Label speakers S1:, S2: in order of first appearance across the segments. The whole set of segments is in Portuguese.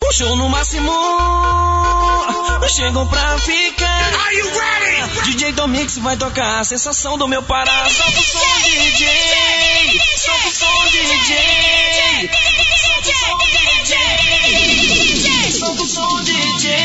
S1: Um show no máximo, eu chego pra ficar.
S2: Are you ready?
S1: DJ Domix vai tocar a sensação do meu Pará. Solta o som, DJ. Solta o som, DJ. Solta o som, DJ.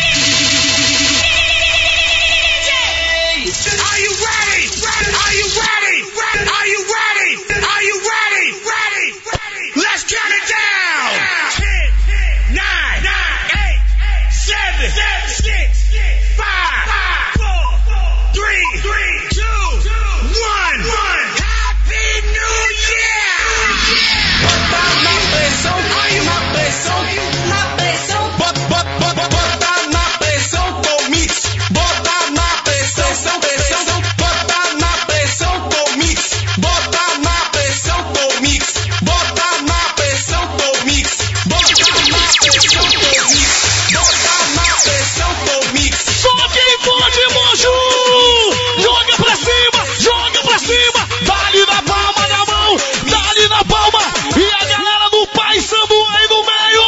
S2: Are you ready? Are you ready? Are you ready? Are you ready? Ready? Let's get it down. 10, 9, 8, 7, 6, 5, 4, 3, 2, 1. Happy New Year!
S1: Bota na pressão, aí na pressão, na pressão. Bota na pressão, Domix. Bota na pressão, pressão. Bota na pressão, Domix. Bota na pressão, Domix. Bota na pressão, Domix. Bota na pressão, Domix. Bota na pressão, Domix.
S3: Só quem pode, Moju! Joga pra cima! Dá-lhe na palma da mão! Dá-lhe na palma! E a galera do Pai Sandu aí no meio!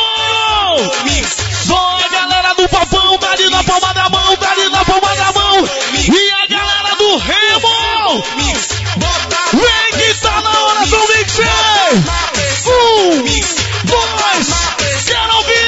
S3: Só a galera do Papão! Dá-lhe na palma da mão! Dá-lhe na palma da mão! E a galera do Remo! Vem que tá na hora do mixer! 1, 2, quero ouvir!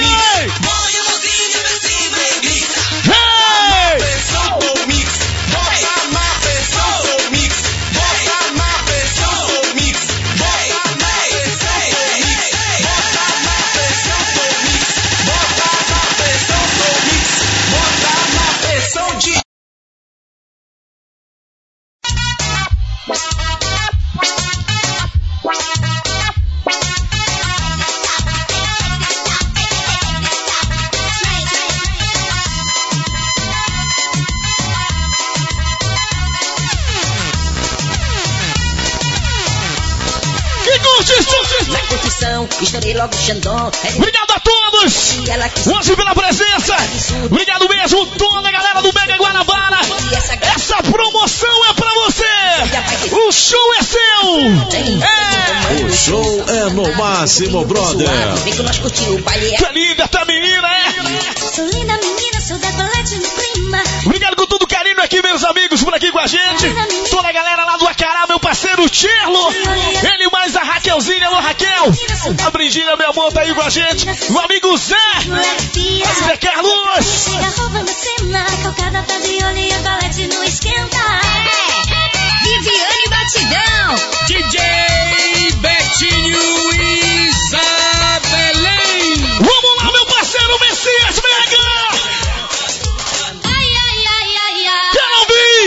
S4: Na curtição, estourei logo o Xandão.
S3: Obrigado a todos! Hoje pela presença! Obrigado mesmo, toda a galera do Mega Guanabara! Essa promoção é pra você! O show é seu!
S5: O show é no máximo, brother!
S4: Vem que nós curtimos o baile.
S3: Que linda essa menina, é?
S6: Sou linda menina, sou decolete no clima.
S3: Obrigado com todo carinho aqui, meus amigos, por aqui com a gente. Toda a galera lá do Acará, meu parceiro Tcherlo. Ele mais a Raquelzinha, alô Raquel. A Brigina, meu amor, tá aí com a gente. O amigo Zé. Zé Carlos.
S6: Chega roubando cena, calcada tá de olho e a colete não esquenta.
S7: Viviane Batidão.
S2: DJ Betinho Isabelém.
S3: Vamos lá, meu parceiro Messias Mega.
S6: Ai, ai, ai, ai, ai.
S3: Quero ouvir.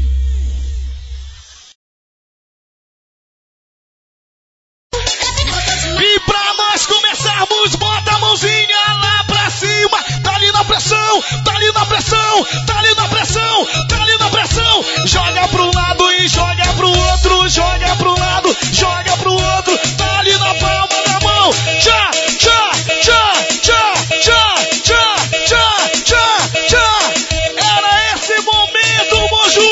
S3: E pra nós começarmos, bota a mãozinha lá pra cima. Tá ali na pressão, tá ali na pressão, tá ali na pressão, tá ali na pressão. Joga pro lado e joga pro outro, joga pro lado, joga pro outro. Tá ali na palma da mão. Tchá, tchá, tchá, tchá, tchá, tchá, tchá, tchá, tchá. Era esse momento, Moju.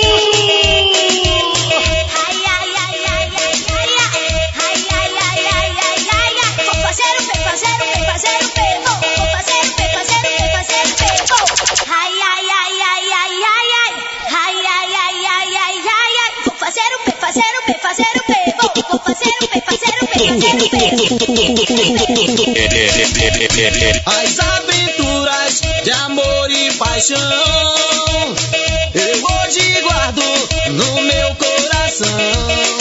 S6: Ai, ai, ai, ai, ai, ai, ai. Ai, ai, ai, ai, ai, ai, ai. Vou fazer o P, fazer o P, fazer o P. Vou fazer o P, fazer o P, fazer o P. Vou. Ai, ai, ai, ai, ai, ai, ai. Ai, ai, ai, ai, ai, ai, ai. Vou fazer o P, fazer o P, fazer o P. Vou fazer o P, fazer o P, fazer o P.
S1: As aventuras de amor e paixão eu hoje guardo no meu coração.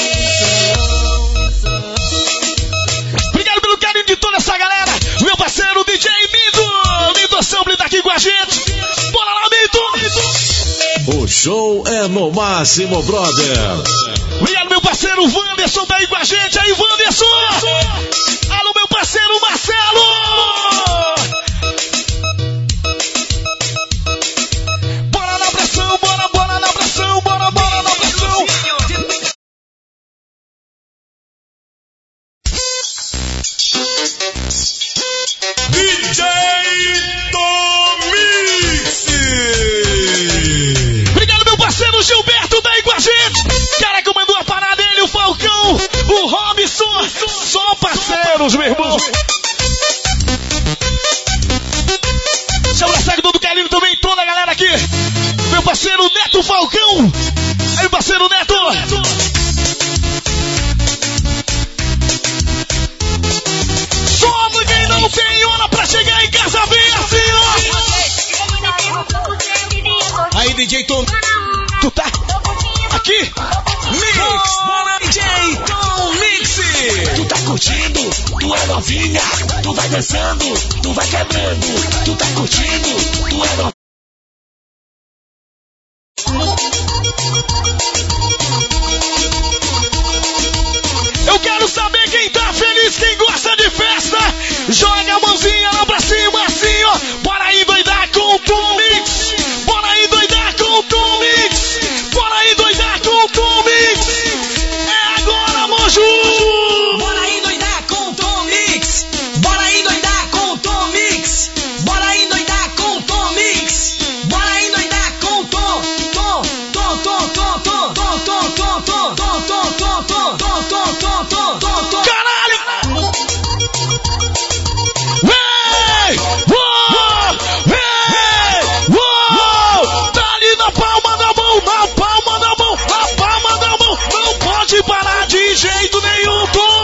S3: Obrigado pelo carinho de toda essa galera. Meu parceiro DJ Mito. Mito Sample tá aqui com a gente. Bora lá, Mito.
S5: O show é no máximo, brother!
S3: Obrigado, meu parceiro Wanderson tá aí com a gente. Aí, Wanderson. Alô, meu parceiro Marcelo. Bora na pressão, bora, bora na pressão, bora, bora na pressão.
S2: DJ Domix.
S3: Obrigado, meu parceiro Gilberto, tá aí com a gente. Cara que mandou a parada dele, o Falcão, o Robson. Só parceiros, meu irmão. meu parceiro Neto Falcão. Aí, parceiro Neto. Só quem não tem hora pra chegar em casa vem assim, ó.
S1: Aí, DJ Tom.
S3: Tu tá aqui?
S1: Mix, bora DJ Tom Mix.
S2: Tu tá curtindo, tu é novinha, tu vai dançando, tu vai quebrando. Tu tá curtindo, tu é novinha.
S3: Eu quero saber quem tá feliz, quem gosta de festa. Joga a mãozinha lá pra cima, assim, ó. Bora aí doidar com o Tom Mix. Bora aí doidar com o Tom Mix. Bora aí doidar com o Tom Mix. É agora, Moju.
S1: Bora aí doidar com o Tom Mix. Bora aí doidar com o Tom Mix. Bora aí doidar com o Tom Mix. Bora aí doidar com o Tom.
S3: Caralho! Vem! Uou! Vem! Uou! Tá ali na palma da mão, na palma da mão, na palma da mão. Não pode parar de jeito nenhum, Tom!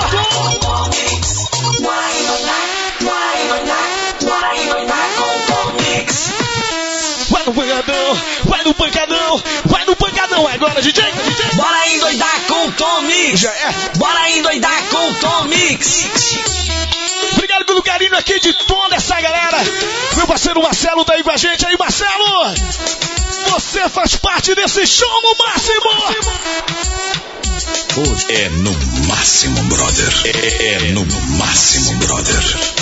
S3: Vai no pancadão, vai no pancadão, vai no pancadão. Agora, DJ.
S1: Bora aí doidar com o Tom Mix.
S3: Já é.
S1: Bora aí doidar com o Tom Mix.
S3: Obrigado pelo carinho aqui de toda essa galera. Meu parceiro Marcelo tá aí com a gente. Aí, Marcelo, você faz parte desse show no máximo.
S2: É no máximo, brother. É no máximo, brother.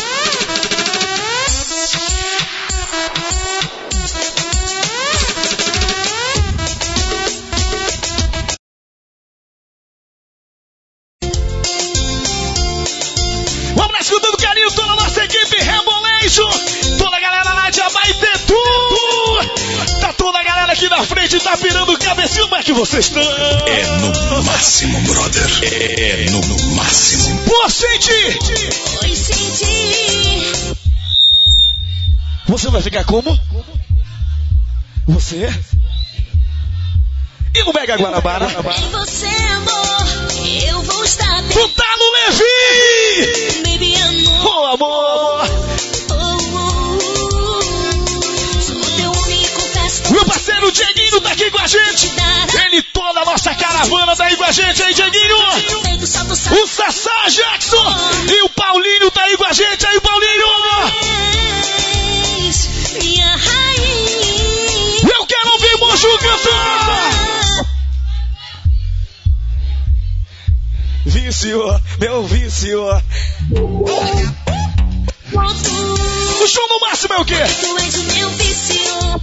S3: Com todo carinho, toda a nossa equipe Rebolejo, toda a galera lá de Abaetetu, tá toda a galera aqui na frente, tá pirando cabecinha, como é que vocês estão?
S2: É no máximo, brother. É no máximo.
S3: Pô, sente!
S6: Oi, senti.
S3: Você vai ficar como? Você? E no Mega Guanabara?
S6: Em você, amor, eu vou estar bem.
S3: Tu tá no Levi!
S6: Baby, amor.
S3: Ô, amor!
S6: Sou teu homem e confesso.
S3: Meu parceiro Dieguinho tá aqui com a gente. Ele, toda a nossa caravana tá aí com a gente, hein, Dieguinho? O Sassá Jackson e o Paulinho tá aí com a gente, aí, Paulinho!
S6: Minha rainha.
S3: Eu quero ouvir Moju cantar! Vício, meu vício. O show no máximo é o quê?
S6: Tu és o meu vício.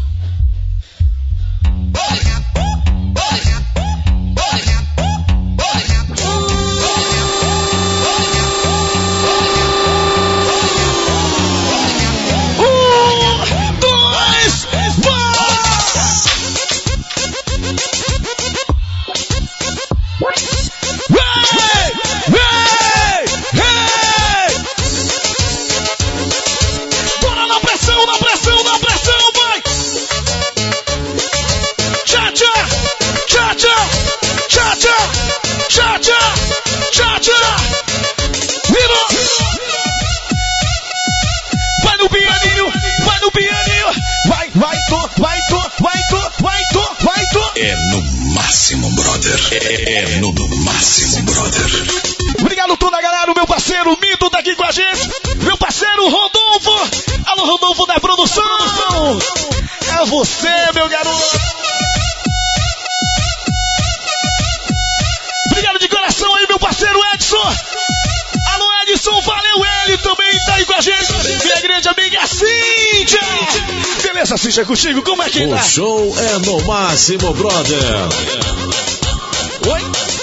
S6: Tchá! Virou! Vai no pianinho! Vai, tô!
S2: É no máximo, brother. É no máximo, brother.
S3: Obrigado toda a galera, o meu parceiro Mito tá aqui com a gente. Meu parceiro Rodolfo. Alô, Rodolfo da produção. É você, meu garoto. Obrigado de coração aí, meu parceiro Edson. Alô, Edson, valeu, ele também tá aí com a gente. Minha grande amiga Cíntia. Beleza, Cíntia, contigo, como é que tá?
S5: O show é no máximo, brother.
S3: Oi?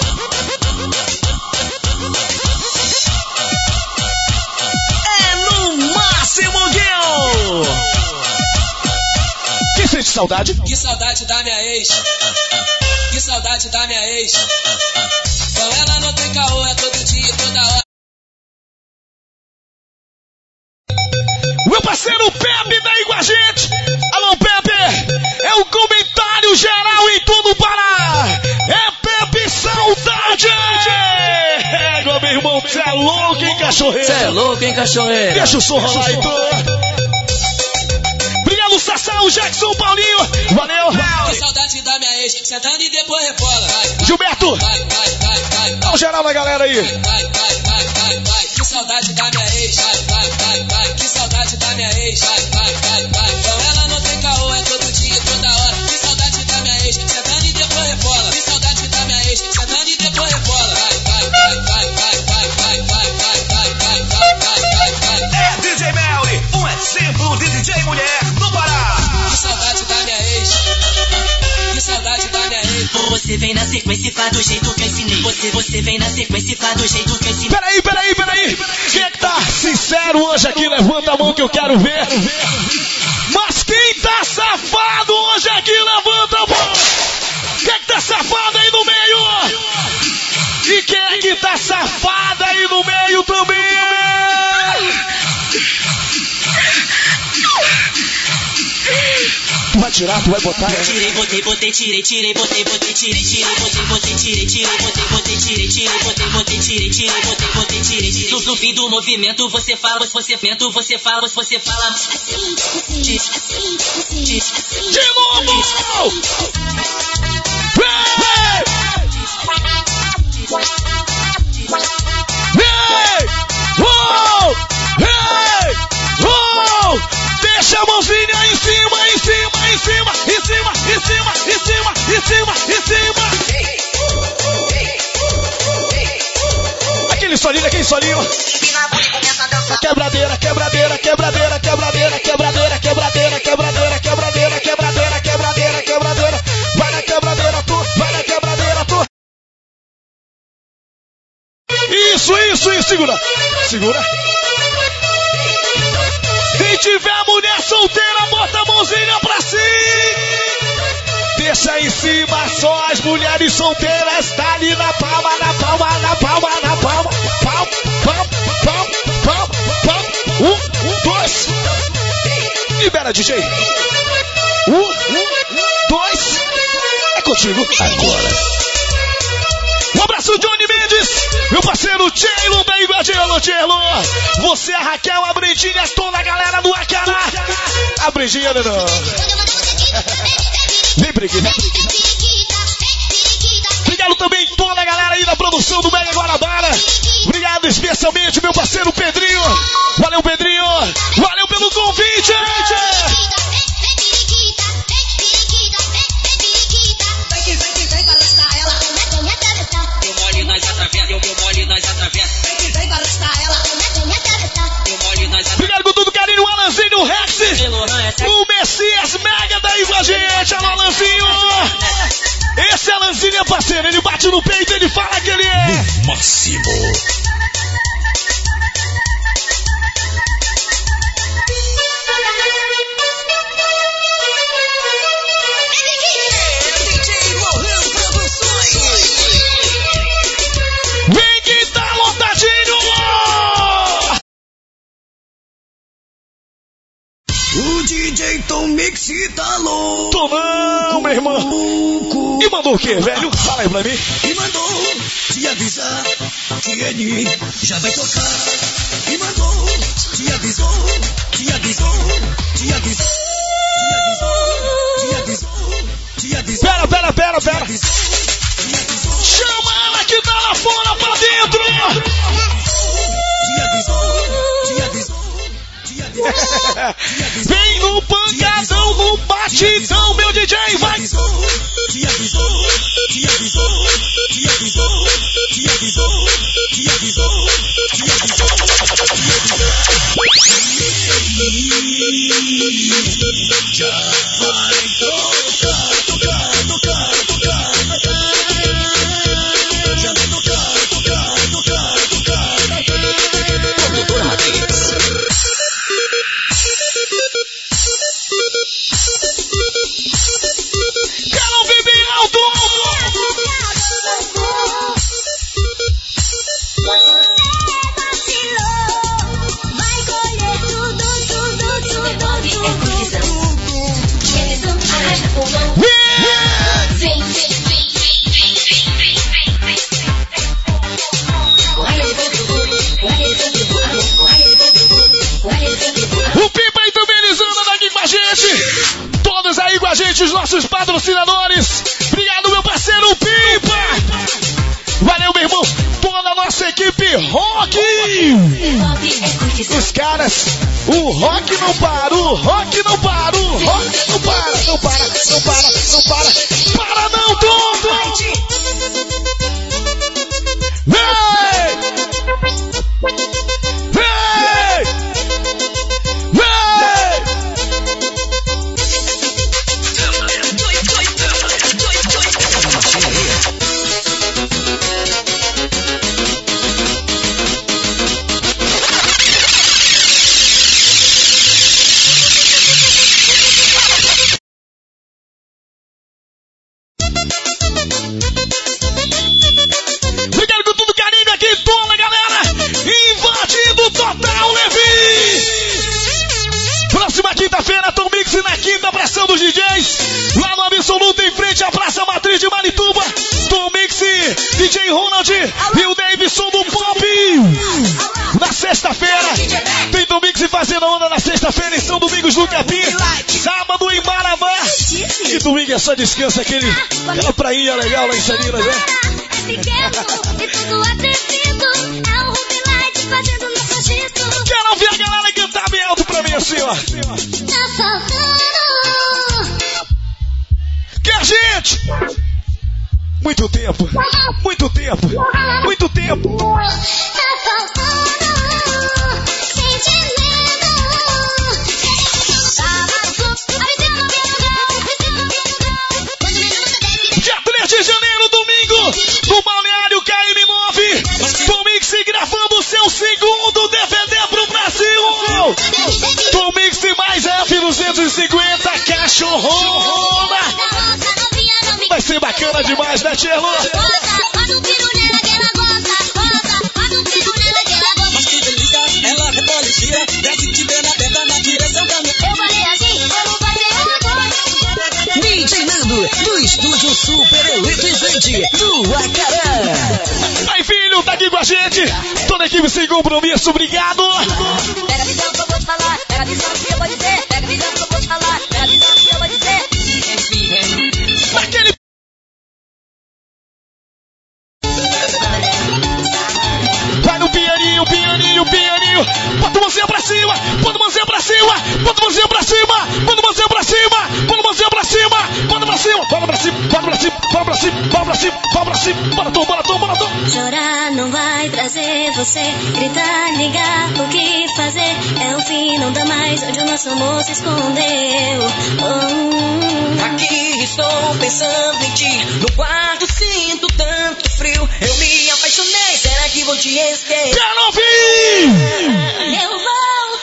S3: É no máximo, Guilherme. Quem sente saudade?
S1: Que saudade da minha ex. Que saudade da minha ex. Com ela não tem caô, é todo dia e toda hora.
S3: Meu parceiro Pepe tá aí com a gente. Alô, Pepe. É o Comem Cê é louco, hein, cachorreiro?
S8: Cê é louco, hein, cachorreiro?
S3: Deixa o som rolar, então. Obrigado, Sassá, o Jackson, Paulinho. Valeu.
S1: Que saudade da minha ex, sentando e depois rebola.
S3: Gilberto. Dá um geral na galera aí.
S1: Que saudade da minha ex, que saudade da minha ex, com ela não tem caô, é todo dia, toda hora. Que saudade da minha ex, sentando e depois rebola. Que saudade da minha ex, sentando e depois rebola.
S2: É DJ Melly, um exemplo de DJ mulher no Pará.
S1: Que saudade da minha ex, que saudade da minha ex.
S4: Você vem na sequência e faz do jeito que eu ensinei. Você vem na sequência e faz do jeito que eu ensinei.
S3: Peraí. Quem é que tá sincero hoje aqui? Levanta a mão que eu quero ver. Mas quem tá safado hoje aqui? Levanta a mão. Quem é que tá safado aí no meio? E quem é que tá safada aí no meio também? Tu vai tirar, tu vai botar.
S4: Tirei, botei, tirei, botei, tirei, botei, tirei. No fim do movimento você fala assim.
S3: De novo! Deixa a mãozinha em cima. Aquele solinho. Quebradeira. Vai na quebradeira, tu. Isso, segura. Se tiver mulher solteira, bota a mãozinha pra cima. Deixa em cima só as mulheres solteiras. Tá ali na palma. Palma. 1, 2. Libera, DJ. 1, 2. É contigo. Agora. Um abraço, Johnny Mendes, meu parceiro Tchelo, da Igua Tchelo. Você, a Raquel, a Brindinha, toda a galera do Acará. A Brindinha, não. Vem, Briguinha. Obrigado também toda a galera aí da produção do Mega Guarabara. Obrigado especialmente meu parceiro Pedrinho. Valeu, Pedrinho. Valeu pelo convite. Obrigado com tudo, carinho, o Alanzinho, o Rex, o Messias Mega daí com a gente, alô Alanzinho. Esse Alanzinho é parceiro, ele bate no peito, ele fala que ele é
S5: no máximo.
S3: Vem que tá lotadinho.
S2: O DJ Tom Mix tá louco.
S3: Tomão, meu irmão. E mandou o quê, velho? Fala aí pra mim.
S2: E mandou te avisar que ele já vai tocar. E mandou te avisou.
S3: Pera. Chama ela que tá lá fora pra dentro. Vem no pancadão, no batidão, meu DJ, vai!
S2: Já vai tocar. Já vai tocar.
S4: Produtora Matrix.
S3: Quero ouvir bem alto!
S6: Vai colher tudo. Arrasta o mão. Vem. Com raio de fogo.
S3: gente. Todos aí com a gente, os nossos patrocinadores. Obrigado, meu parceiro Pipa. Valeu, meu irmão. Toda a nossa equipe Rock. Os caras, o rock não para, o rock não para, o rock não para, não para, não para, não para. Para não, Tom! Vem! Vem! Vem! Obrigado com tudo carinho aqui, toda galera. Invadido total, Levi. Próxima quinta-feira, Tom Mix na quinta pressão dos DJs. Lá no Absoluto, em frente à Praça Matriz de Marituba. Tom Mix, DJ Ronald e o Davidson do Pop. Na sexta-feira, tem Tom Mix fazendo onda na sexta-feira em São Domingos do Capim. Sábado em Maravá. E domingo é só descanso, aquela prainha legal lá em Salinas, né? Quero ouvir a galera cantar bem alto pra mim assim, ó. Que a gente... Muito tempo, muito tempo, muito tempo. Dia 3 de janeiro, domingo, no Balneário KM9. Tom Mix gravando seu segundo DVD pro Brasil. Tom Mix mais F250 Cachorrona. Vai ser bacana demais, né, Tchelo?
S1: Mas que delícia, ela rebole e gira. Desce te vê na pedra na direção da minha.
S6: Eu falei assim, eu não passei
S8: DJ Nando, do estúdio super eletrizante do Acará.
S3: Aí, filho, tá aqui com a gente. Toda a equipe sem compromisso, obrigado.
S6: Pega a visão que eu vou te falar, pega a visão que eu vou dizer, pega a visão que eu vou te falar, pega a visão que eu vou dizer.
S3: Naquele... Vai no pianinho, pianinho, pianinho. Bota o mãozinho pra cima, bota o mãozinho pra cima, bota o mãozinho pra cima, bota o mãozinho pra cima, bota o mãozinho pra cima, bota pra cima, bota pra cima, bota pra cima, bota pra cima, bota pra cima, bota pra cima, bora tom, bora tom, bora tom.
S6: Chorar não vai trazer você, gritar, ligar, o que fazer? É o fim, não dá mais, onde o nosso amor se escondeu.
S1: Aqui estou pensando em ti. No quarto sinto tanto frio. Eu me apaixonei, será que vou te esquecer?
S3: Quero ouvir!
S6: Eu vou.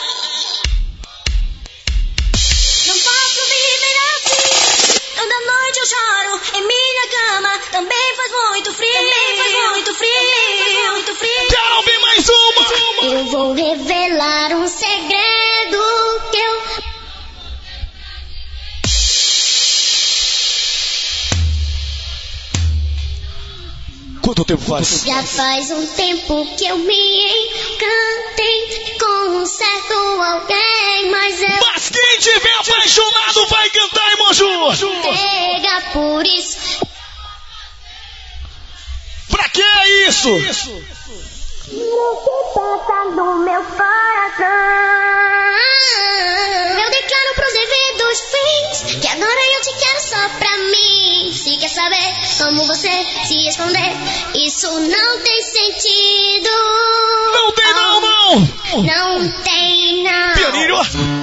S6: Não posso viver assim. Toda noite eu choro em minha cama. Também faz muito frio. Também faz muito frio. Muito frio.
S3: Quero ouvir mais uma!
S6: Eu vou revelar um segredo que eu...
S3: Quanto tempo faz?
S6: Já faz um tempo que eu me encantei com um certo alguém, mas eu...
S3: Mas quem tiver apaixonado vai cantar, irmão Ju!
S6: Pega por isso.
S3: Pra que é isso?
S6: Você passa no meu coração. Eu declaro pros devidos fins que agora eu te quero só pra mim. Se quer saber como você se esconder, isso não tem sentido.
S3: Não tem não, não!
S6: Não tem não.
S3: Pianinho!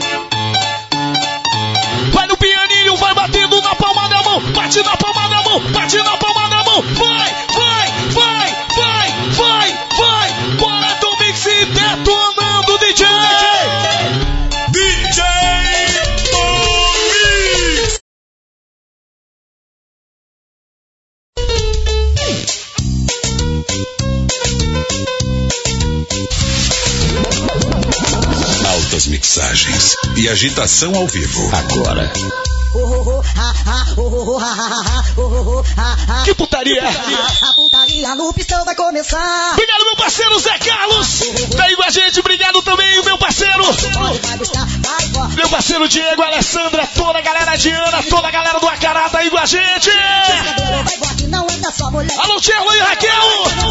S3: Vai no pianinho, vai batendo na palma da mão, bate na palma da mão, bate na palma da mão, vai, vai, vai, vai, vai, vai, bora Tom Mix detonando, DJ! DJ Tom Mix!
S9: Altas mixagens e agitação ao vivo. Agora.
S3: Que putaria!
S8: A putaria no pistão vai começar.
S3: Obrigado, meu parceiro Zé Carlos! Tá aí com a gente, obrigado também, meu parceiro! Meu Meu parceiro Diego, Alessandra, toda a galera de Ana, toda a galera do Acará tá aí com a gente. Alô, Tcherlo e Raquel.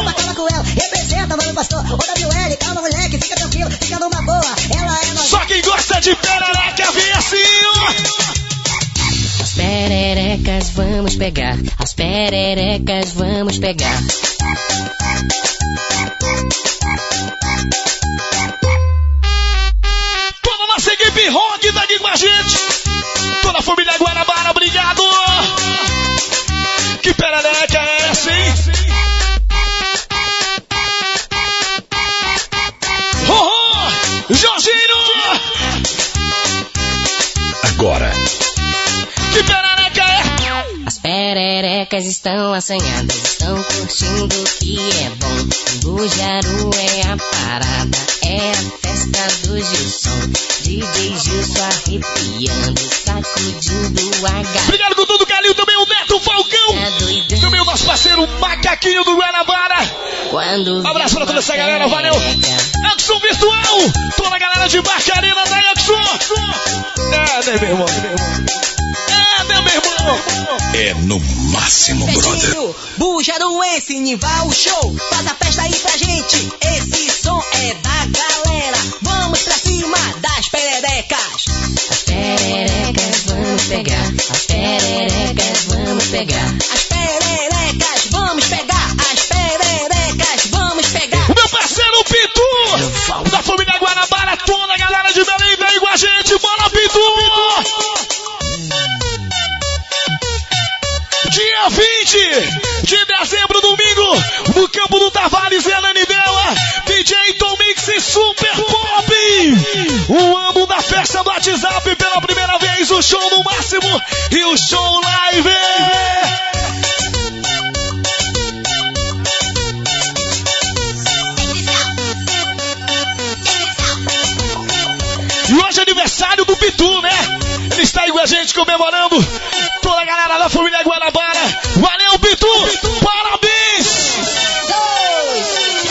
S3: Só quem gosta de perereca vem assim, ó.
S10: As pererecas vamos pegar, as pererecas vamos pegar.
S3: Toda a nossa equipe rock tá aqui com a gente. Toda a família Guanabara, obrigado. Que perereca é essa, hein? Jorginho!
S9: Agora.
S3: Que perereca é?
S10: As pererecas estão assanhadas, estão curtindo o que é bom. Bujaru é a parada, é a festa do Gilson. DJ Gilson arrepiando, sacudindo a gata.
S3: Obrigado com tudo, Calil, também o Neto Falcão. Também o nosso parceiro Macaquinho do Guanabara. Um abraço pra toda essa galera, valeu. Exxon Virtual, toda a galera de Barcarina da Exxon. É, né, meu irmão? É, né, meu irmão?
S9: É no máximo, brother.
S8: Bujaru, esse Nival Show. Faz a festa aí pra gente. Esse som é da galera. Vamos pra cima das pererecas.
S10: As pererecas vamos pegar, as pererecas vamos pegar.
S8: As pererecas vamos pegar, as pererecas vamos pegar.
S3: O meu parceiro Pitu, da família Guanabara, toda a galera de Belém vem com a gente. Bora, Pitu! Dia 20 de dezembro, domingo, no campo do Tavares e Ananidela, DJ Tom Mix e Super Pop. O amo da festa do WhatsApp pela primeira vez, o show no máximo e o show live. E hoje é aniversário do Pitu, né? Ele está aí com a gente comemorando. Toda a galera da família Guanabara. Valeu, Pitu! Parabéns!
S8: 2,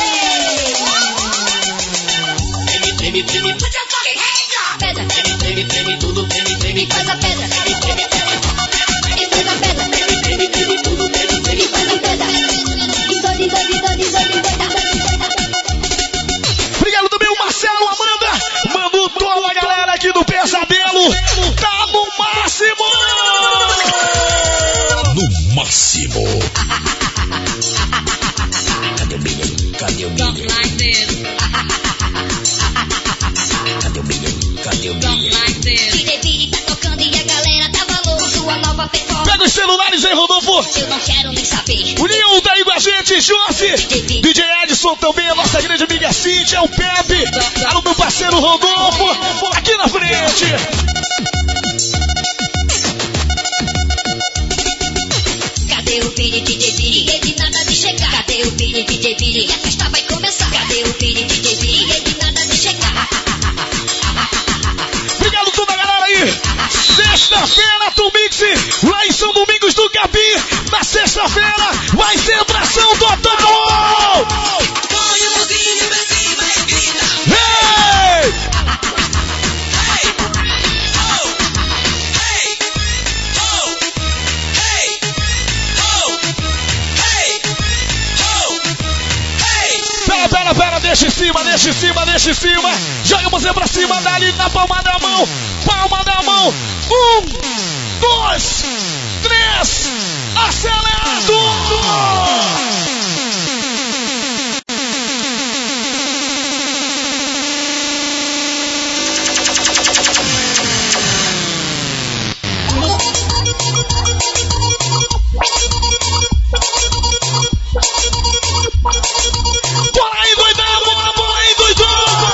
S8: 3.
S6: Treme, treme, put your fucking hands up! Pedra, treme, treme, treme, tudo treme, treme, faz a pedra. Treme, treme, treme, e faz a pedra. Treme, treme, treme, tudo treme, treme, faz a pedra.
S3: Obrigado também o Marcelo, Amanda. Manda toda a galera aqui do Pesadelo. Tá no máximo!
S9: No máximo.
S8: Cadê o Billy? Cadê o Billy? Cadê o Billy? Cadê o Billy?
S6: DJ Billy tá tocando e a galera tá valor. Sua nova performance.
S3: Pega os celulares aí, Rodolfo.
S6: Eu não quero nem saber.
S3: O Leon tá aí com a gente, Josi. DJ Edson também, a nossa grande amiga Cíntia, o Pepe. Alô, meu parceiro Rodolfo. Aqui na frente.
S6: Cadê o Billy, DJ Billy? Ele nada de chegar. Cadê o Billy, DJ Billy? A festa vai começar. Cadê o Billy, DJ Billy? Ele nada de chegar.
S3: Obrigado toda a galera aí. Sexta-feira, Tom Mix, lá em São Domingos do Capim. Na sexta-feira vai ser atração total.
S8: Põe o mãozinho pra cima e grita.
S3: Hey!
S8: Hey! Oh! Hey! Oh! Hey! Oh! Hey! Oh! Hey!
S3: Pera, deixa em cima, deixa em cima, deixa em cima. Joga você pra cima, dali na palma da mão. Palma da mão. 1, 2, 3. Acelerado! Bora aí, doidão! Bora aí, doidão!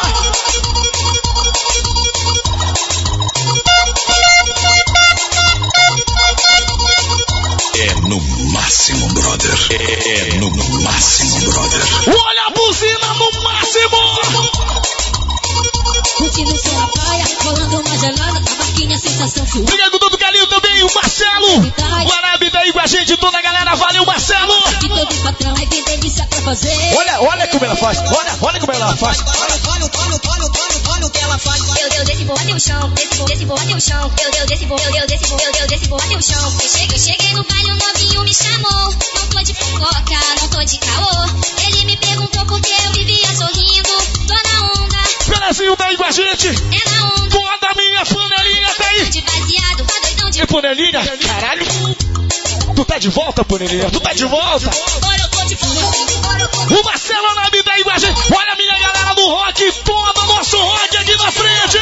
S9: É no máximo, brother. É no máximo, brother.
S3: Olha a buzina no máximo!
S6: Curtindo som na praia, rolando uma gelada, a barquinha sensação que
S3: Obrigado todo carinho também, o Marcelo. Guarabi tá aí com a gente, toda a galera. Valeu, Marcelo!
S6: de todo patrão, é que delícia pra fazer.
S3: Olha como ela faz. Olha como ela faz.
S8: Olha o que ela ela faz.
S6: Eu desci, vou até o chão. Desci, vou até o chão. Eu desci, vou até o chão. Eu cheguei no baile, o novinho me chamou. Não tô de fofoca, não tô de caô. Ele me perguntou por que eu vivia sorrindo. Tô na onda.
S3: Pelezinho tá aí com a gente.
S6: É na onda.
S3: Toda minha panelinha tá aí.
S6: De baseado, tá doidão de...
S3: E panelinha? Caralho. Tu tá de volta, panelinha? Tu tá de volta?
S6: Agora eu tô de volta.
S3: O Marcelo Nabi tá aí com a gente. Olha a minha galera do rock. Todo o nosso rock aqui na frente.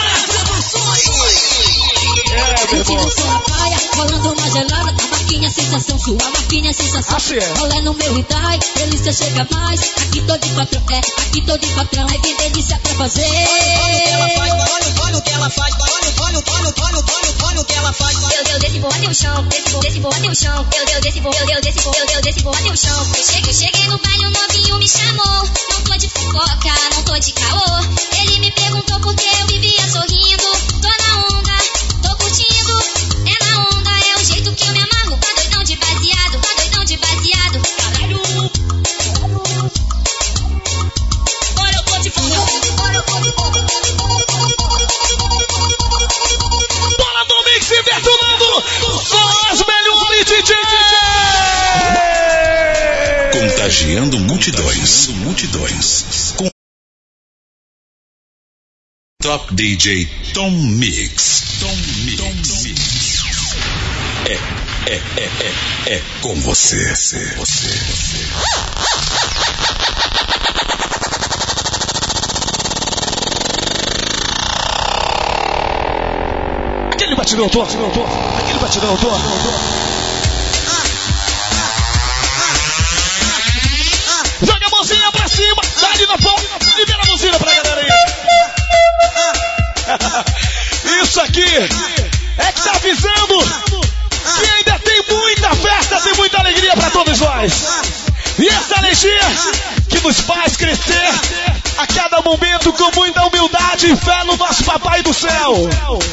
S3: É, meu irmão.
S6: Sua praia, rolando uma gelada, a marquinha sensação, sua marquinha sensação.
S3: Assim é.
S6: Rolê no meu Itai, delícia chega mais. Aqui tô de patrão, aqui tô de patrão. Aí tem delícia pra fazer.
S8: Olha o que ela faz, olha o que ela faz.
S6: Eu desci, vou até o chão. Desci, vou até o chão. Eu desci, vou até o chão. Eu cheguei no baile, o novinho me chamou. Não tô de fofoca, não tô de caô. Ele me perguntou por que eu vivia sorrindo. Tô na onda, tô curtindo. É na onda, é o jeito que eu me amarro. Tá doidão de baseado, Caralho. Agora eu tô de
S3: Bola do Mix detonando. Só as melhores DJ.
S9: Contagiando multidões. Com Top DJ Tom Mix. É com você.
S3: Aquele batidão, tô. Aquele batidão, tô. Joga a mãozinha pra cima, dá ali na palma, libera a mãozinha pra galera aí. Isso aqui é que tá avisando que ainda tem muita festa, tem muita alegria pra todos nós. E essa alegria que nos faz crescer a cada momento com muita humildade e fé no nosso Papai do Céu.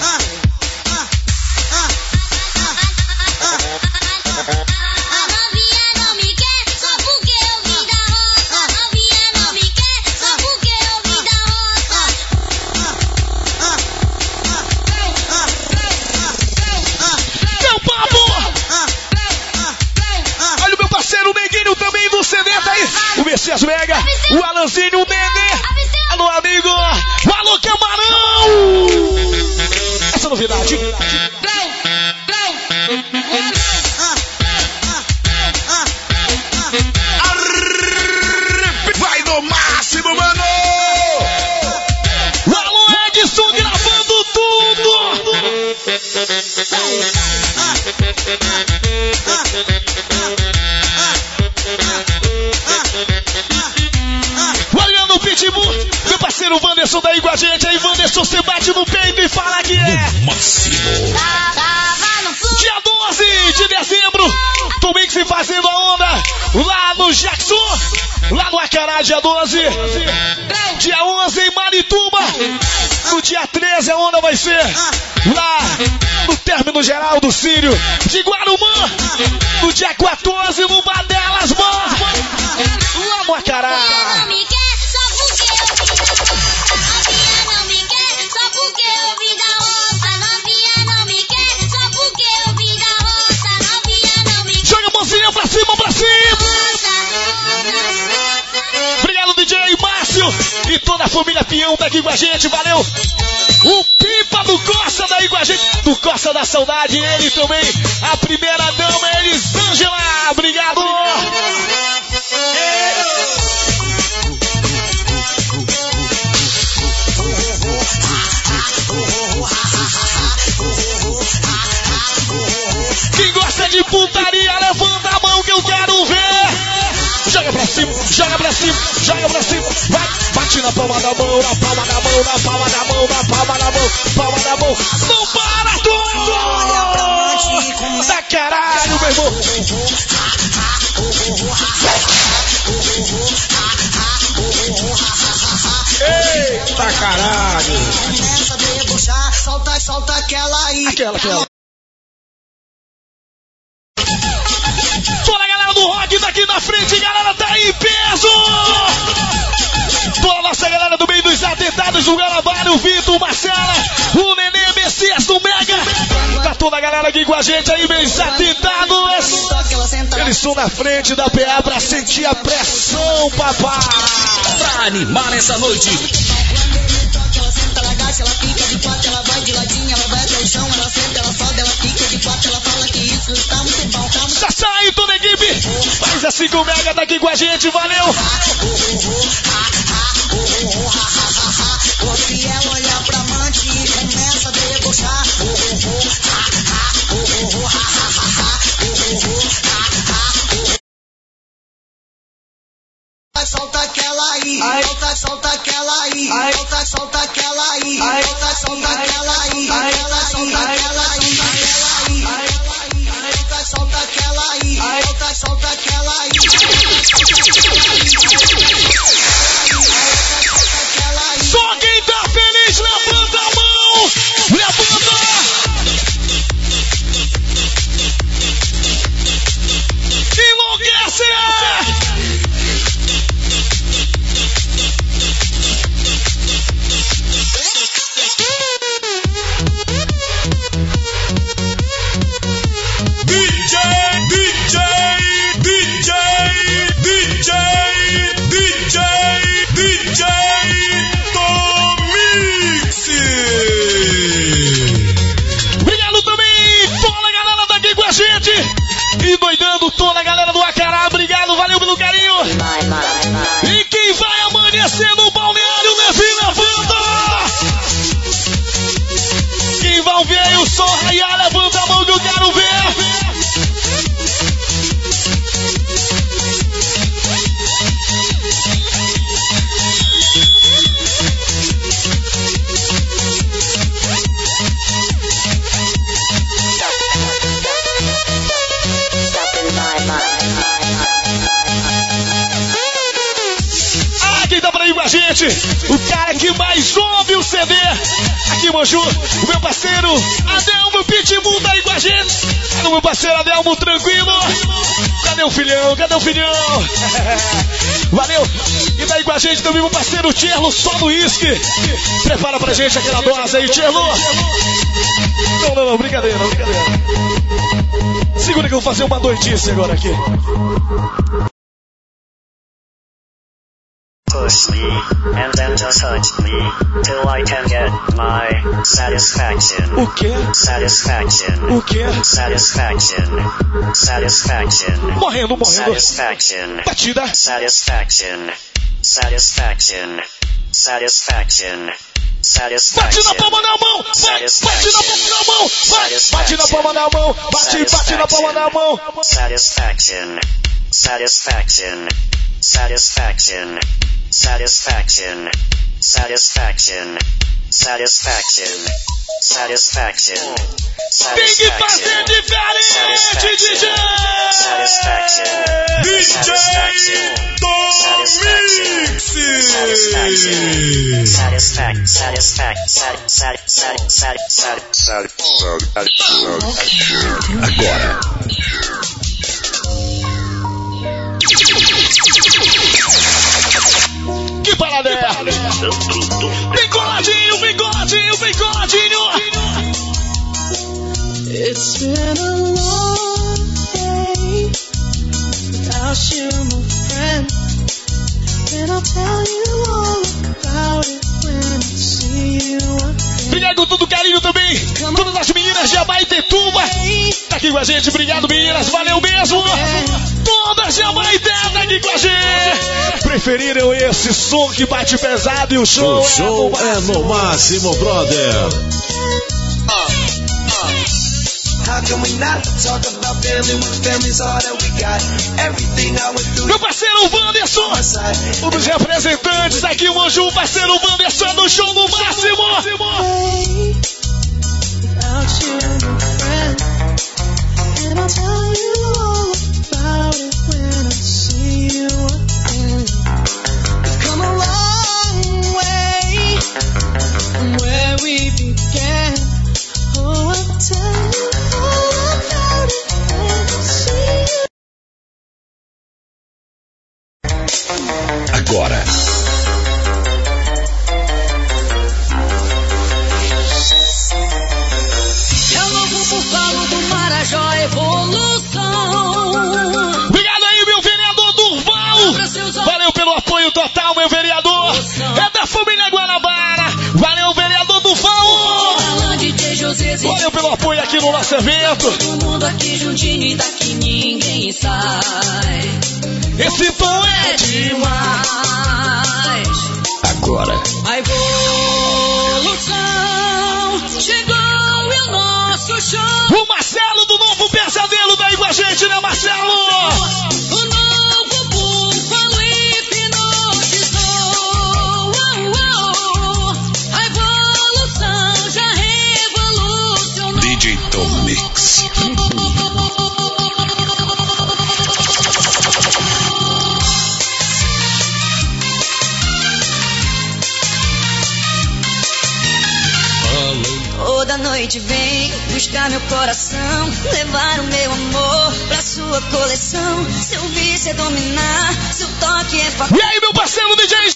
S3: O Messias Mega, o Alanzinho, o Nenê, alô amigo, alô Camarão. Essa novidade.
S2: Vai no máximo, mano!
S3: Alô Edson gravando tudo. Mariano Pitbull, meu parceiro Wanderson daí com a gente. Aí Wanderson, você bate no peito e fala que é
S9: máximo.
S3: Dia 12 de dezembro, Tom Mix fazendo a onda lá no Jackson, lá no Acará, dia 12. Dia 11 em Marituba. No dia 13 a onda vai ser lá no término geral do Sírio de Guarumã. No dia 14 no Bar delas, mano, lá no Acará. Pra cima! Obrigado, DJ Márcio e toda a família Pião tá aqui com a gente, valeu! O Pipa do Costa daí com a gente, do Costa da Saudade, ele também, a primeira dama, Elisângela, obrigado! Quem gosta de putaria, levanta a mão que eu quero ver. Joga pra cima, joga pra cima, joga pra cima. Vai, bate na palma da mão, na palma da mão, na palma da mão, na palma da mão, palma da mão. Não para, tudo! Da caralho, meu irmão. Eita caralho.
S8: Solta aquela aí.
S3: Aquela. Toda a galera do rock daqui na frente, galera, tá em peso! Toda a nossa galera do meio dos atentados do Galavário, o Vitor, o Marcela, o Nenê, Messias do Mega. Tá toda a galera aqui com a gente aí, meus atentados. Eles estão na frente da PA pra sentir a pressão, papai.
S5: Pra animar essa noite.
S8: Ela senta, ela agacha, ela fica de quatro, ela vai de ladinho, ela vai até o chão, ela senta, ela sobe, ela fica de quatro, ela fala que isso está muito bom, tá muito...
S3: Já sai toda a equipe. Faz assim que o Mega tá aqui com a gente, valeu.
S8: Se ela olhar pra amante e começa a debochar. Solta aquela aí, solta aquela aí, solta aquela aí, solta aquela aí, solta aquela aí, solta aquela aí, solta aquela aí.
S3: Só quem tá feliz, levanta a mão! Levanta! Enlouquece!
S2: DJ Tomix.
S3: Obrigado também, toda a galera tá aqui com a gente. E doidando toda a galera do Acará. Obrigado, valeu pelo carinho. E quem vai amanhecer no balneário, Nevinho, levanta! Quem vai ver o sol raiar, levanta a mão que eu quero ver. Gente, o cara que mais ouve o CD aqui, Moju, o meu parceiro Adelmo Pitbull tá aí com a gente. Cadê o meu parceiro Adelmo, tranquilo? Cadê o filhão? Cadê o filhão? Valeu! E tá aí com a gente também o parceiro Tcherlo, só no uísque. Prepara pra gente aquela dose aí, Tcherlo. Não, brincadeira. Segura que eu vou fazer uma doidice agora aqui.
S11: Push me, and then just touch me, till I can get my satisfaction.
S3: O quê?
S11: Satisfaction.
S3: O quê?
S11: Satisfaction.
S3: Morrendo.
S11: Satisfaction.
S3: Batida.
S11: Satisfaction.
S3: Bate na palma da mão, vai, bate na palma da mão, vai, bate na palma da mão, bate na palma da mão.
S11: Satisfaction.
S3: Tem que fazer diferente, DJ!
S9: Agora.
S3: Que parada é? Vem coladinho!
S12: It's been a long day without you, my friend. And I'll tell you all about it when I see you again.
S3: Obrigado com todo carinho também. Todas as meninas de Abaetetuba tá aqui com a gente. Obrigado, meninas. Valeu mesmo. Todas de Abaeté tá aqui com a gente. Preferiram esse som que bate pesado e o show
S5: é no máximo, brother.
S3: Meu parceiro Wanderson, um dos representantes aqui, o Moju, parceiro Wanderson do show no máximo.
S9: Agora.
S8: desejo.
S3: Valeu pelo apoio aqui no nosso evento.
S8: Todo mundo aqui juntinho e daqui ninguém sai.
S3: Esse tom é
S8: demais.
S5: Agora.
S8: A evolução chegou e o nosso show.
S3: O Marcelo do Novo Pesadelo daí com a gente, né, Marcelo?
S8: O novo búfalo hipnotizou. A evolução já revolucionou.
S9: DJ Tom Mix.
S8: Toda noite vem buscar meu coração, levar o meu amor pra sua coleção. Seu vício é dominar, seu toque é fatal.
S3: E aí, meu parceiro DJ?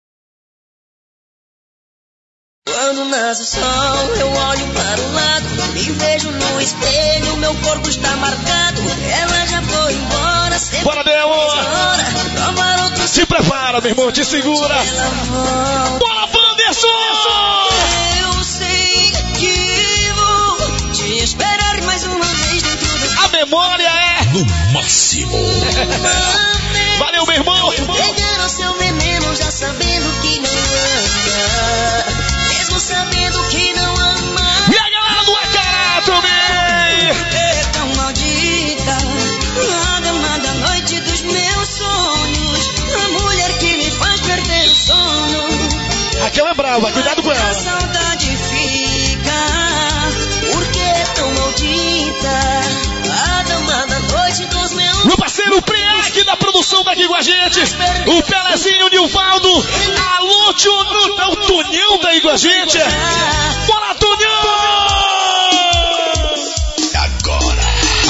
S8: Quando nasce o sol, eu olho para o lado, me vejo no espelho, meu corpo está marcado. Ela já foi embora, sempre
S3: bora, Demo! Se prepara, meu irmão, te segura! Bora, Wanderson!
S8: Eu sei que vou te esperar mais uma vez dentro desse...
S3: A memória é
S9: no máximo.
S3: Valeu, meu irmão!
S8: Pegar o seu veneno já sabendo que não ama, mesmo sabendo que não ama.
S3: E a galera do Acará também!
S8: É tão maldita, a dama da noite dos meus sonhos, a mulher que me faz perder o sono.
S3: Aquela é brava, cuidado com ela.
S8: A saudade fica, porque é tão maldita, a dama da noite dos meus...
S3: Meu parceiro Priac da produção daqui com a gente, o Pelezinho, o Nilvaldo, alô, Tunhão, o Tunhão daí com a gente. Bora, Tunhão!
S9: Agora.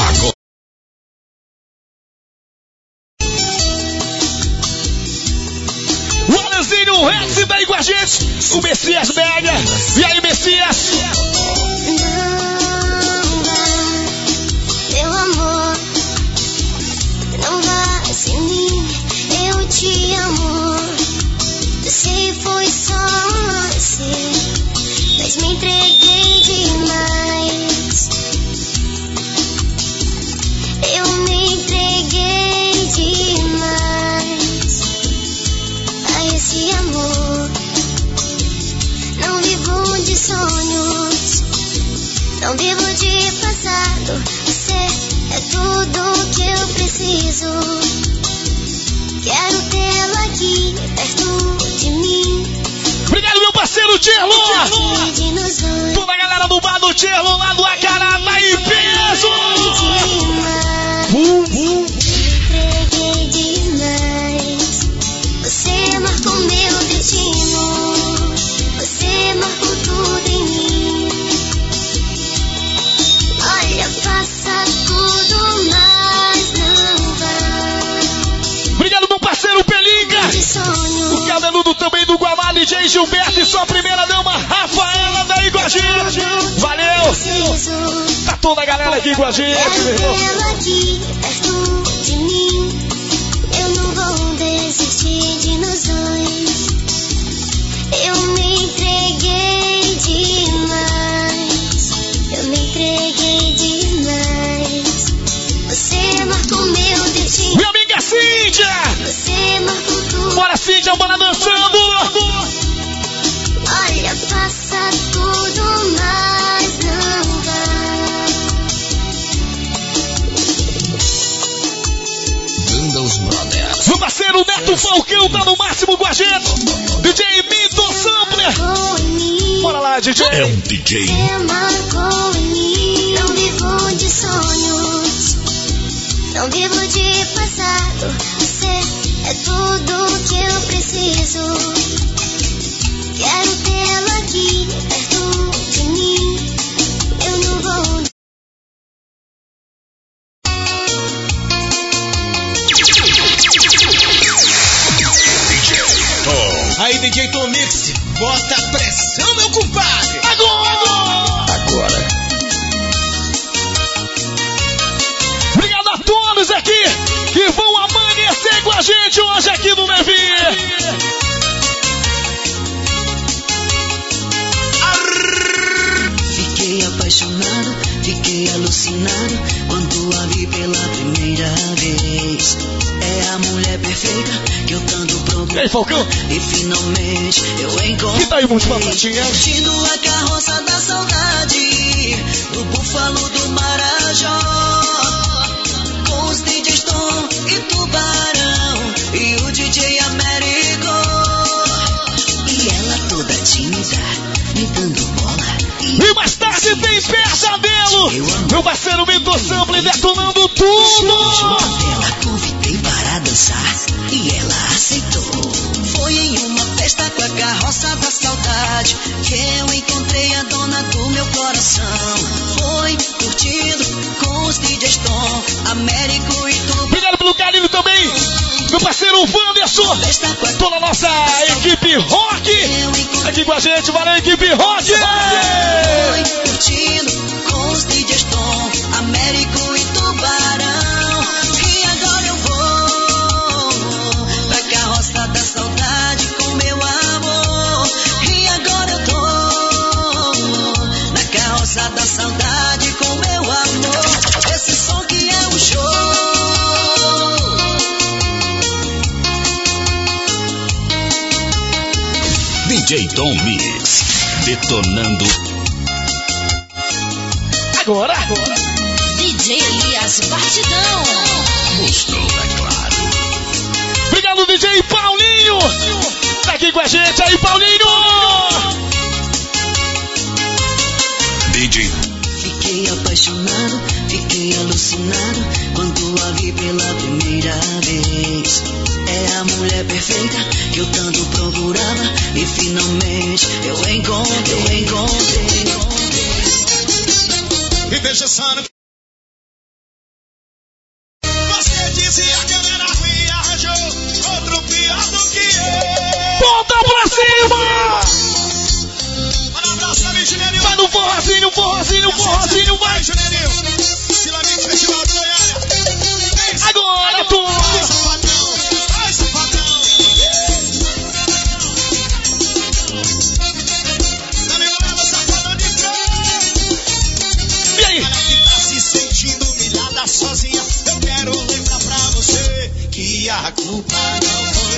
S3: O Alezinho, o Rex daí com a gente, o Messias Mega. E aí, Messias?
S6: Meu amor, não vá sem mim, eu te amo. Eu sei foi só você, mas me entreguei demais. Eu me entreguei demais a esse amor. Não vivo de sonhos, não vivo de passado. Você é tudo que eu preciso. Quero tê-la aqui perto de mim.
S3: Obrigado, meu parceiro Tierlo. Toda a galera do bar do Tierlo lá do Acará tá em peso.
S6: Entreguei demais. Você marcou meu destino. Você marcou tudo em mim. Olha, passa tudo, mas não vai.
S3: Obrigado, meu parceiro Pelinca. O cabeludo também do Guamá, DJ Gilberto e sua primeira dama, Rafaela, daí com a gente. Valeu. Tá toda a galera aqui com a gente, meu irmão.
S6: Ela aqui perto de mim. Eu não vou desistir de nós dois. Eu me entreguei demais. Eu me entreguei demais. Você marcou meu destino.
S3: Minha amiga Cíntia.
S6: Você marcou tudo.
S3: Bora, Cíntia, bora dançando.
S6: Olha, passa tudo, mas não vai.
S5: Windows Brothers.
S3: Meu parceiro Neto Falcão tá no máximo com a gente. DJ Mito Sampler. Bora lá, DJ.
S9: É um DJ.
S6: Você marcou em mim. Não vivo de sonhos, não vivo de passado. Você é tudo que eu preciso. Quero tê-la aqui perto de mim. Eu não vou.
S1: Aí, DJ Tom Mix, bota pressão, meu compadre.
S5: Agora.
S3: Obrigado a todos aqui que vão amanhecer com a gente hoje aqui no Levi.
S8: Fiquei apaixonado apaixonado, fiquei alucinado quando a vi pela primeira vez. É a mulher perfeita que eu tanto procuro.
S3: E aí, Falcão?
S8: E finalmente eu encontrei.
S3: Que tá aí, muito batatinha?
S8: Curtindo a carroça da saudade, no búfalo do Marajó, com os DJs Tom e Tubarão e o DJ Américo. E ela toda tímida, me dando bola.
S3: E mais tarde tem Pesadelo. Meu parceiro Mentor Sample detonando tudo.
S8: Ela convidei para dançar e ela aceitou. Foi em uma festa com a carroça da saudade que eu encontrei a dona do meu coração. Foi curtindo com os DJs Tom, Américo e Tubarão.
S3: Obrigado pelo carinho também, meu parceiro Wanderson, toda a nossa equipe rock aqui com a gente. Valeu, equipe rock!
S8: Foi curtindo com os DJs Tom, Américo e Tubarão. E agora eu vou pra carroça da saudade com meu amor. E agora eu tô na carroça da saudade com meu amor. Esse som que é um show.
S9: DJ Tom Mix, detonando.
S3: Agora.
S7: DJ Elias Batidão.
S9: Mostrou, é claro.
S3: Obrigado, DJ Paulinho. Tá aqui com a gente aí, Paulinho.
S9: DJ.
S8: Fiquei apaixonado, fiquei alucinado quando a vi pela primeira vez. É a mulher perfeita que eu tanto procurava e finalmente eu encontrei.
S2: E veja só no... Você dizia que eu era ruim e arranjou outro pior do que eu.
S3: Volta pra cima!
S2: Manda um abraço, amigo Juninho.
S3: Vai no forrozinho, vai!
S2: Juninho, Silamite Festival do Goiânia.
S3: Agora, tu!
S2: Vai, safadão! Amigo Leva, safadão de frente.
S3: E aí?
S2: Tá se sentindo humilhada sozinha. Eu quero lembrar pra você que a culpa não foi.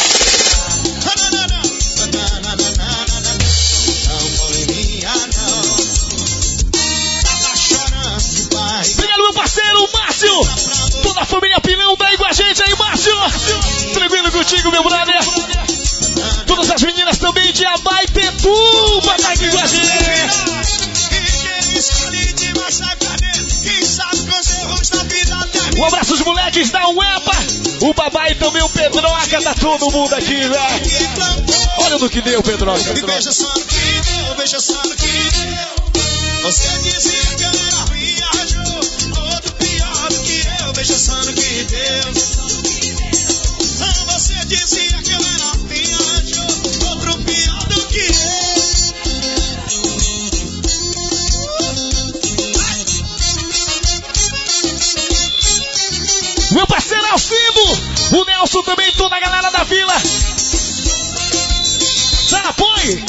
S2: Não foi minha, não. Tava chorando de paz.
S3: Obrigado, meu parceiro Márcio! Toda a família Pilão tá aí com a gente aí, Márcio! Tranquilo contigo, meu brother! Todas as meninas também de Abaetetuba tá aqui com a gente! Um abraço aos moleques da UEPA, o Babá e também o Pedroca, tá todo mundo aqui, velho. Olha no que deu, Pedroca.
S2: Veja só no que deu, veja só no que deu. Você dizia que eu era ruim e arranjou outro pior do que eu. Veja só no que deu. Você dizia que eu era ruim e arranjou outro pior do que eu.
S3: Meu parceiro Alcido, o Nelson também, toda a galera da vila. Sarapoi!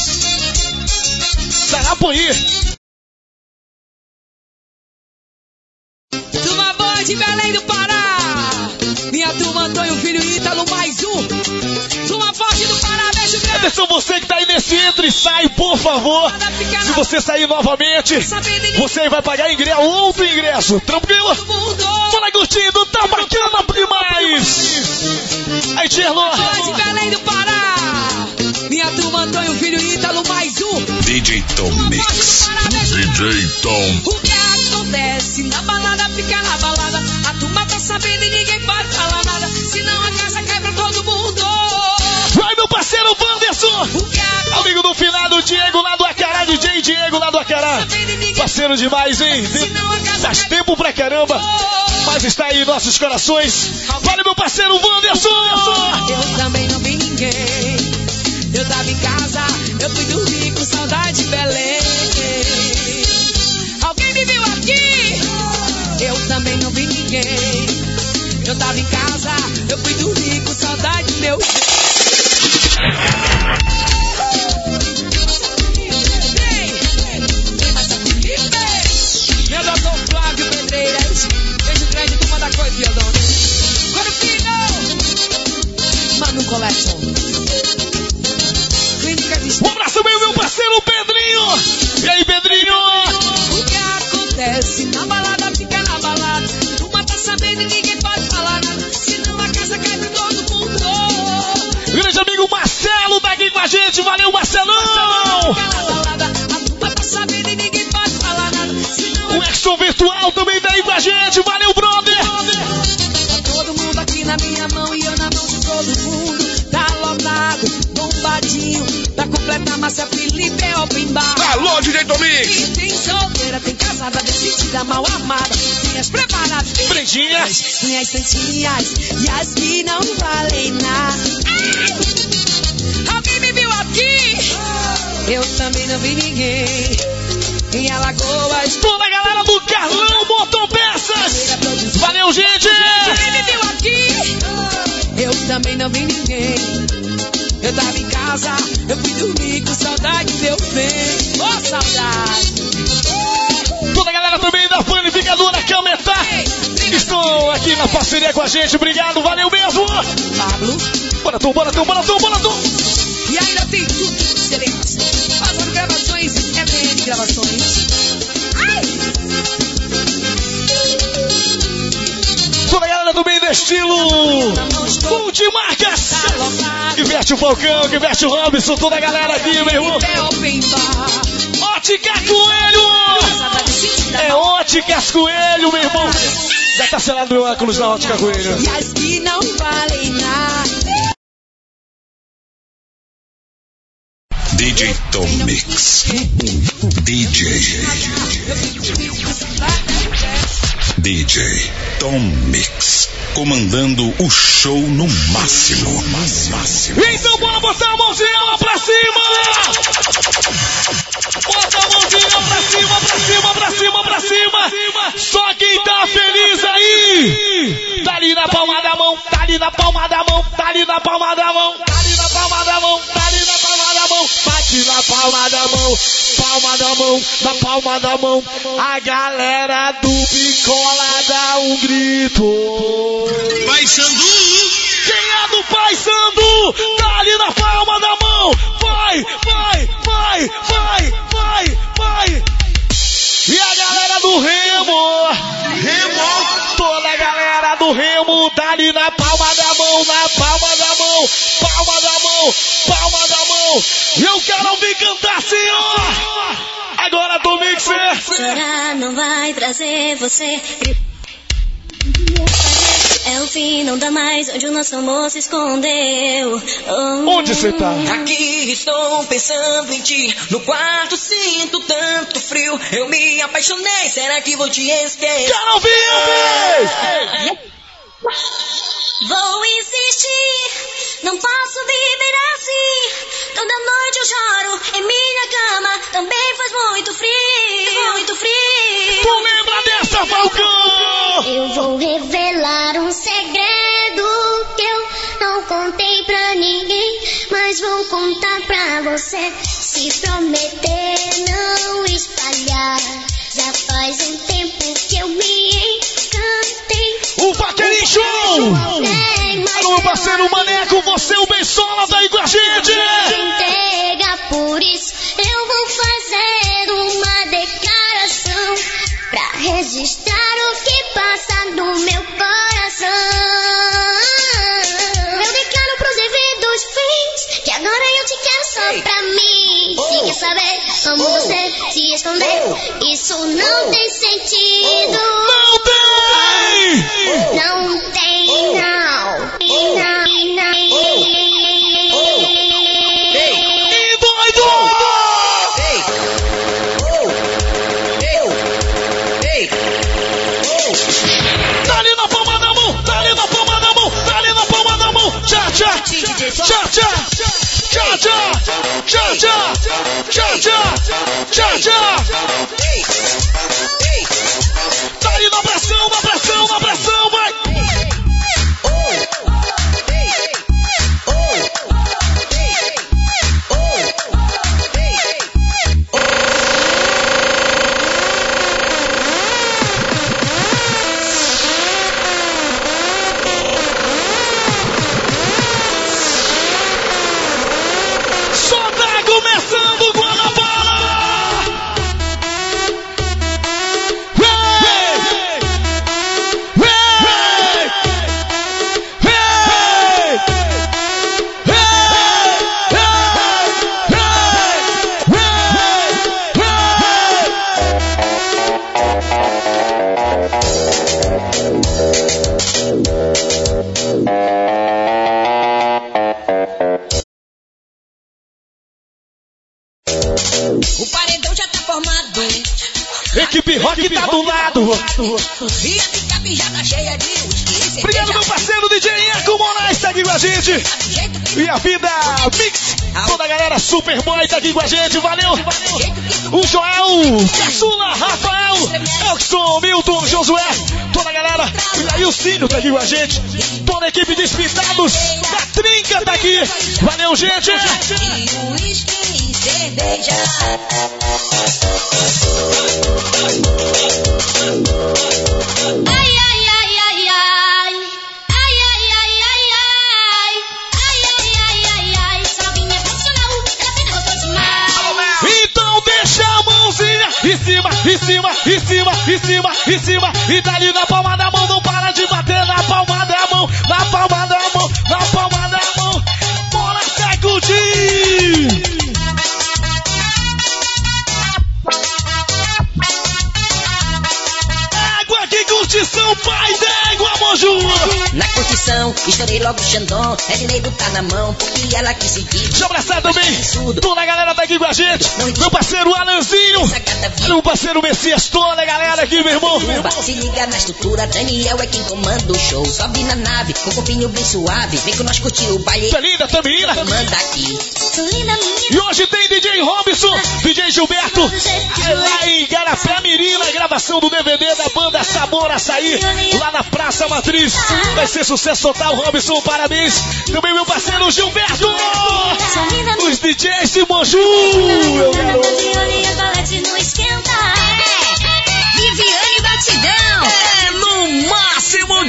S13: Turma boa de Belém do Pará. Minha turma Antônio Filho Ítalo, mais um. Turma forte do Pará, beijo grande.
S3: Atenção, você que tá aí nesse entra e sai, por favor. Se você sair novamente, você vai pagar outro ingresso. Tranquilo? Fala curtindo, tá bacana demais. Aí, Tierno.
S13: De Belém do Pará. Minha turma Antônio Filho Ítalo, mais um.
S9: DJ Tom Mix. DJ Tom.
S13: O que acontece na balada fica na balada. A turma tá sabendo e ninguém pode falar nada. Senão a casa cai pra todo mundo.
S3: Vai, meu parceiro Wanderson. Amigo do finado Diego lá do Acará. DJ Diego lá do Acará. Parceiro demais, hein? Faz tempo pra caramba. Mas está aí em nossos corações. Vale, meu parceiro Wanderson.
S13: Eu também não vi ninguém. Eu tava em casa, eu fui dormir com saudade de Belém. Alguém me viu aqui? Eu também não vi ninguém. Eu tava em casa, eu fui dormir com saudade do meu. Se na balada, fica na balada. Turma tá sabendo e ninguém pode falar nada. Senão a casa cai de todo mundo.
S3: Grande amigo Marcelo tá aqui com a gente. Valeu, Marcelão!
S13: A turma tá sabendo e ninguém pode falar nada.
S3: O Exxon Virtual também tá aí com a gente. Valeu, brother!
S13: Tá todo mundo aqui na minha mão e eu na mão de todo mundo. Tá lotado, bombadinho. Pra completar, Márcia Felipe é open bar.
S2: Alô, DJ Tomix!
S13: E tem solteira, tem casada, decidida, mal amada. Tem as preparadas,
S3: brindinhas.
S13: Tem as santinhas e as que não valem nada. Alguém me viu aqui? Eu também não vi ninguém. Em Alagoas,
S3: toda a galera do Carlão Motopeças. Valeu, gente!
S13: Alguém me viu aqui? Eu também não vi ninguém. Eu tava em casa, eu fui dormir com saudade do meu bem. Ô, saudade!
S3: Toda a galera também da panificadora Cametá estão aqui na parceria com a gente. Obrigado, valeu mesmo!
S13: Pablo,
S3: bora tu!
S13: E ainda tem tudo excelente. Fazendo gravações, EBM Gravações. Ai!
S3: Toda a galera do bem do estilo Multimarcas. Que veste o Falcão, que veste o Robson. Toda a galera aqui, meu irmão. Óticas Coelho. É Óticas Coelho, meu irmão. Já tá selado meu óculos na Ótica Coelho.
S13: E as que não valem nada.
S9: DJ Tomix. DJ Tomix. Comandando o show no máximo.
S3: Então bora botar a mãozinha lá pra cima! Bota a mãozinha pra cima! Só quem tá feliz aí! Tá ali na palma da mão! Bate na palma da mão! Na palma da mão! A galera do Bicola dá um grito!
S2: Paysandu!
S3: Quem é do Paysandu? Tá ali na palma da mão! Vai! E a galera do Remo! Toda a galera do Remo tá ali na palma da mão! Eu quero ouvir cantar assim, ó! Agora, Tomix!
S6: Chorar não vai trazer você. É o fim, não dá mais onde o nosso amor se escondeu.
S3: Onde você tá?
S8: Aqui estou pensando em ti. No quarto sinto tanto frio. Eu me apaixonei, será que vou te esquecer?
S3: Quero ouvir!
S6: Vou insistir, não posso viver assim. Toda noite eu choro em minha cama. Também faz muito frio.
S3: Tu lembra dessa, Falcão?
S6: Eu vou revelar um segredo que eu não contei pra ninguém, mas vou contar pra você. Se prometer não espalhar, já faz um tempo que eu me encantei.
S3: O Vaqueirinho Show! Alô, meu parceiro Maneco, você o Bensola tá aí com a gente!
S6: Entrega, por isso eu vou fazer uma declaração pra registrar o que passa no meu coração. Eu declaro pros devidos fins que agora eu te quero só pra mim. Se quer saber como você se esconder, isso não tem sentido.
S3: Não tem!
S6: Não tem, não.
S3: E doido! Tá ali na palma da mão! Tchá, tchá! Tá ali na pressão, vai! Só tá começando o Guanabara! Equipe Rock tá do lado.
S8: E a picape já tá cheia de whisky.
S3: Obrigado, meu parceiro DJ Eco Moraes, tá aqui com a gente. E a vida Mix, toda a galera Superboy tá aqui com a gente, valeu. O Joel, Caçula, Rafael, Elkson, Milton, Josué, toda a galera. E aí o Cínio tá aqui com a gente. Toda a equipe de Espitados, da Trinca tá aqui. Valeu, gente.
S8: E whisky e cerveja.
S6: Ai, ai, ai, ai, ai. Ai, ai, ai, ai, ai. Ai, ai, ai, ai, ai. Essa novinha é profissional, ela pena gostou demais.
S3: Então deixa a mãozinha em cima, em cima, em cima, em cima, em cima. E dali na palma da mão, não para de bater na palma da mão. Na palma da mão, na palma da mão. Bora sacudir! Curtição, pai d'égua, Moju!
S8: Na curtição, estourei logo o Xandão. Ednei botar na mão, porque ela quis seguir.
S3: Deixa eu abraçar também toda a galera tá aqui com a gente. Meu parceiro Alanzinho, meu parceiro Messias, toda a galera aqui, meu irmão.
S8: Se liga na estrutura, Daniel é quem comanda o show. Sobe na nave, com o corpinho bem suave. Vem com nós curtir o baile.
S3: Tá linda, tá menina.
S8: Manda aqui.
S3: E hoje tem DJ Robson, DJ Gilberto, lá em Garapé Mirim, na gravação do DVD da banda Sabor Açaí, lá na Praça Matriz. Vai ser sucesso total, Robson, parabéns. Também meu parceiro Gilberto, os DJs de Moju.
S7: Viviane Batidão.
S3: É no máximo,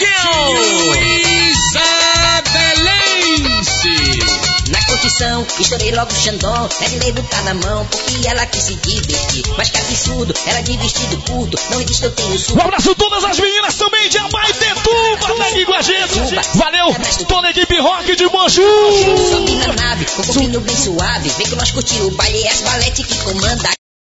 S8: Na curtição, estourei logo o Xandão. Ednei botar na mão, porque ela quis se divertir. Mas que absurdo, ela de vestido curto. Não existe, eu tenho suco.
S3: Um abraço a todas as meninas também de Abaetetuba, tá aqui com a gente. Valeu, toda a equipe rock de Moju.
S8: Sobe na nave, com o corpinho bem suave. Vem com nós curtir o baile, é as balete que comanda.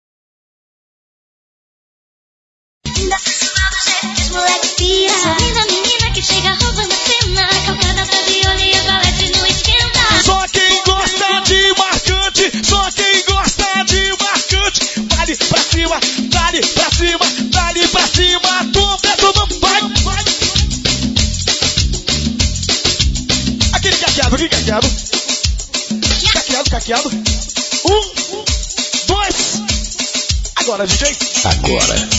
S6: Linda, sensual do jeito que os moleques pira. Essa linda menina que chega roubando a cena. Calcada pra viola e a balete não esquenta.
S3: Só quem gosta de marcante, só quem gosta de marcante. Dale pra cima, dale pra cima, dale pra cima. Tudo, vai, vai. Aquele caqueado, aquele caqueado. Caqueado, caqueado. 1, 2. Agora, DJ.
S9: Agora.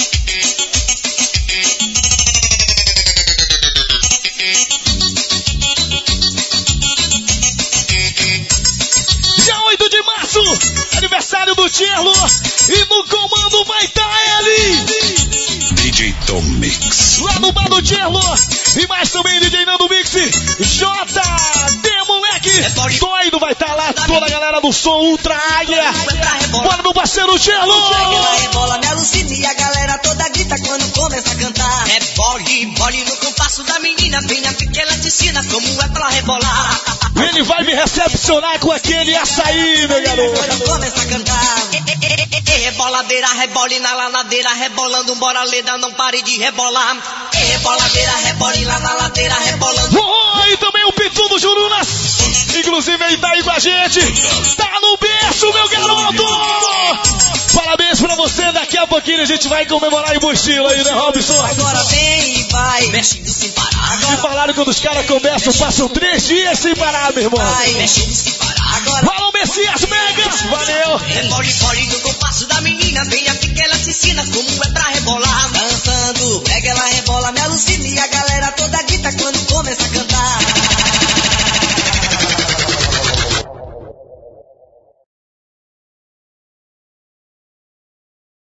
S3: Dia 8 de março, aniversário do Tierlo. E no comando vai estar ele,
S9: DJ Tom Mix.
S3: lá no bar do Tierlo. E mais também DJ Nando Mix, JD Moleque, doido vai estar lá. Toda a galera do som Ultra Águia. Bora meu parceiro Tierlo.
S8: Ela rebola, me alucina e a galera toda grita quando começa a cantar. Rebole, bole no compasso da menina. Venha porque ela te ensina como é pra rebolar.
S3: Ele vai me recepcionar com aquele açaí, meu garoto.
S8: Quando começa a cantar. Reboladeira, rebole na lanadeira. Rebolando, bora leda, não pare de rebolar. Reboladeira, rebole lá na ladeira. Rebolando.
S3: E também o Pitu do Jurunas. Inclusive ele tá aí com a gente. Tá no berço, meu garoto. Parabéns pra você. Daqui a pouquinho a gente vai comemorar em bom estilo aí, né, Robson?
S8: Agora vem e vai, mexendo sem parar.
S3: Me falaram que quando os caras começam, passam 3 dias sem parar, meu irmão.
S8: Vai, mexendo sem parar. Agora.
S3: Valeu, Messias Megas. Valeu.
S8: Rebole, bole no compasso da menina. Venha porque ela te ensina como é pra rebolar. Dançando, pega ela, rebola, me alucina e a